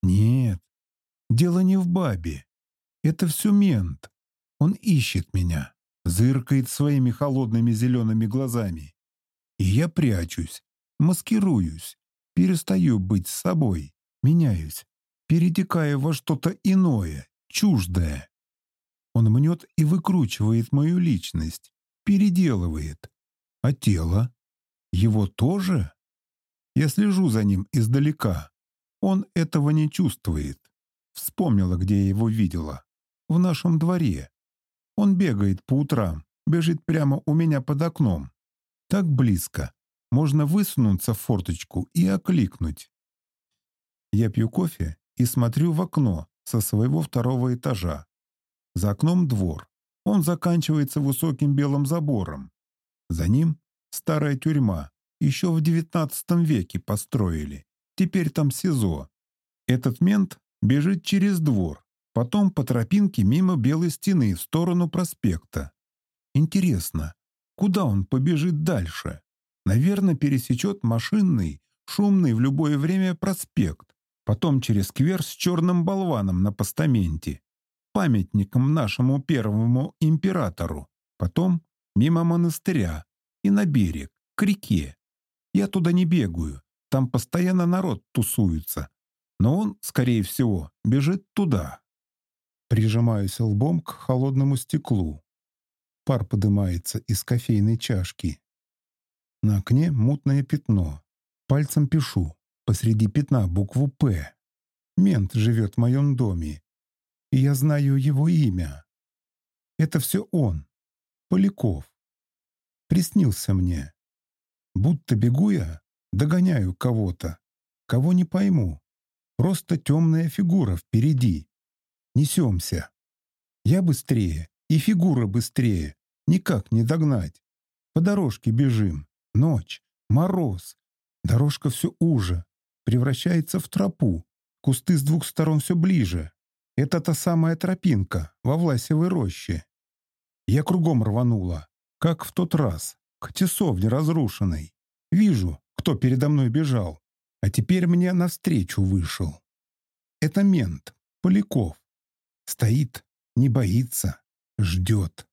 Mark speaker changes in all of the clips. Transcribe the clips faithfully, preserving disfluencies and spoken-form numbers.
Speaker 1: Нет, дело не в бабе. Это все мент. Он ищет меня, зыркает своими холодными зелеными глазами. И я прячусь, маскируюсь, перестаю быть собой, меняюсь, перетекая во что-то иное, чуждое. Он мнет и выкручивает мою личность, переделывает. А тело? Его тоже? Я слежу за ним издалека. Он этого не чувствует. Вспомнила, где я его видела. В нашем дворе. Он бегает по утрам, бежит прямо у меня под окном. Так близко. Можно высунуться в форточку и окликнуть. Я пью кофе и смотрю в окно со своего второго этажа. За окном двор. Он заканчивается высоким белым забором. За ним старая тюрьма. Еще в девятнадцатом веке построили. Теперь там СИЗО. Этот мент бежит через двор, потом по тропинке мимо Белой стены в сторону проспекта. Интересно, куда он побежит дальше? Наверное, пересечет машинный, шумный в любое время проспект, потом через сквер с черным болваном на постаменте, памятником нашему первому императору, потом мимо монастыря и на берег, к реке. Я туда не бегаю, там постоянно народ тусуется, но он, скорее всего, бежит туда. Прижимаюсь лбом к холодному стеклу. Пар поднимается из кофейной чашки. На окне мутное пятно. Пальцем пишу. Посреди пятна букву «П». Мент живет в моем доме. И я знаю его имя. Это все он. Поляков. Приснился мне. Будто бегу я, догоняю кого-то. Кого не пойму. Просто темная фигура впереди. Несемся. Я быстрее, и фигура быстрее. Никак не догнать. По дорожке бежим. Ночь. Мороз. Дорожка все уже. Превращается в тропу. Кусты с двух сторон все ближе. Это та самая тропинка во Власевой роще. Я кругом рванула, как в тот раз, к тесовне разрушенной. Вижу, кто передо мной бежал, а теперь мне навстречу вышел. Это мент, Поляков. Стоит, не боится, ждет.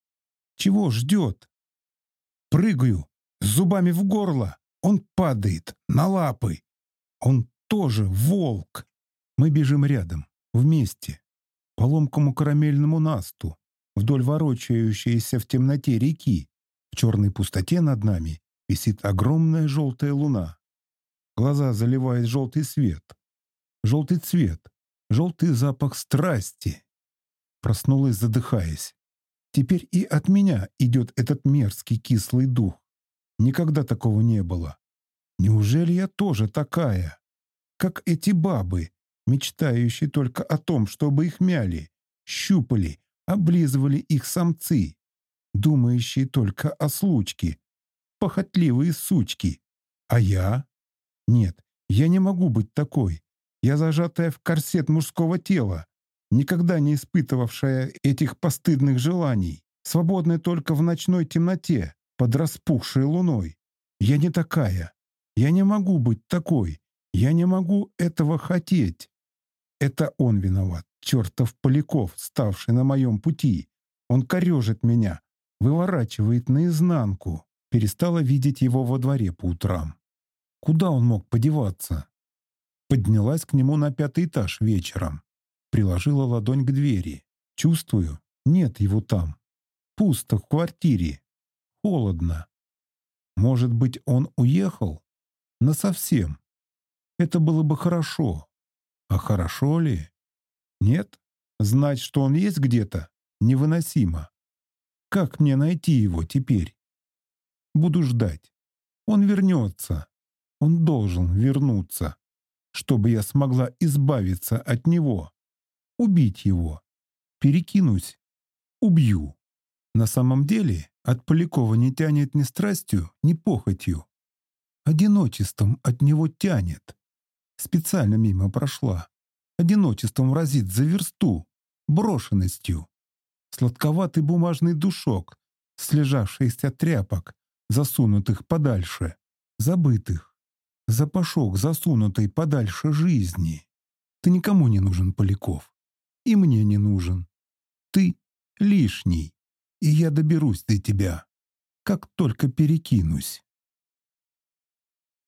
Speaker 1: Чего ждет? Прыгаю, с зубами в горло. Он падает на лапы. Он тоже волк. Мы бежим рядом, вместе, по ломкому карамельному насту, вдоль ворочающейся в темноте реки. В черной пустоте над нами висит огромная желтая луна. Глаза заливает желтый свет. Желтый цвет, желтый запах страсти. Проснулась, задыхаясь. Теперь и от меня идет этот мерзкий кислый дух. Никогда такого не было. Неужели я тоже такая? Как эти бабы, мечтающие только о том, чтобы их мяли, щупали, облизывали их самцы, думающие только о случке, похотливые сучки. А я? Нет, я не могу быть такой. Я зажатая в корсет мужского тела, никогда не испытывавшая этих постыдных желаний, свободная только в ночной темноте, под распухшей луной. Я не такая. Я не могу быть такой. Я не могу этого хотеть. Это он виноват, чертов Поляков, ставший на моем пути. Он корежит меня, выворачивает наизнанку. Перестала видеть его во дворе по утрам. Куда он мог подеваться? Поднялась к нему на пятый этаж вечером. Приложила ладонь к двери. Чувствую, нет его там. Пусто в квартире. Холодно. Может быть, он уехал? Насовсем. Это было бы хорошо. А хорошо ли? Нет? Знать, что он есть где-то, невыносимо. Как мне найти его теперь? Буду ждать. Он вернется. Он должен вернуться, чтобы я смогла избавиться от него. Убить его. Перекинусь. Убью. На самом деле от Полякова не тянет ни страстью, ни похотью. Одиночеством от него тянет. Специально мимо прошла. Одиночеством разит за версту. Брошенностью. Сладковатый бумажный душок, слежавшийся тряпок, засунутых подальше, забытых. Запашок, засунутый подальше жизни. Ты никому не нужен, Поляков. И мне не нужен. Ты лишний, и я доберусь до тебя, как только перекинусь.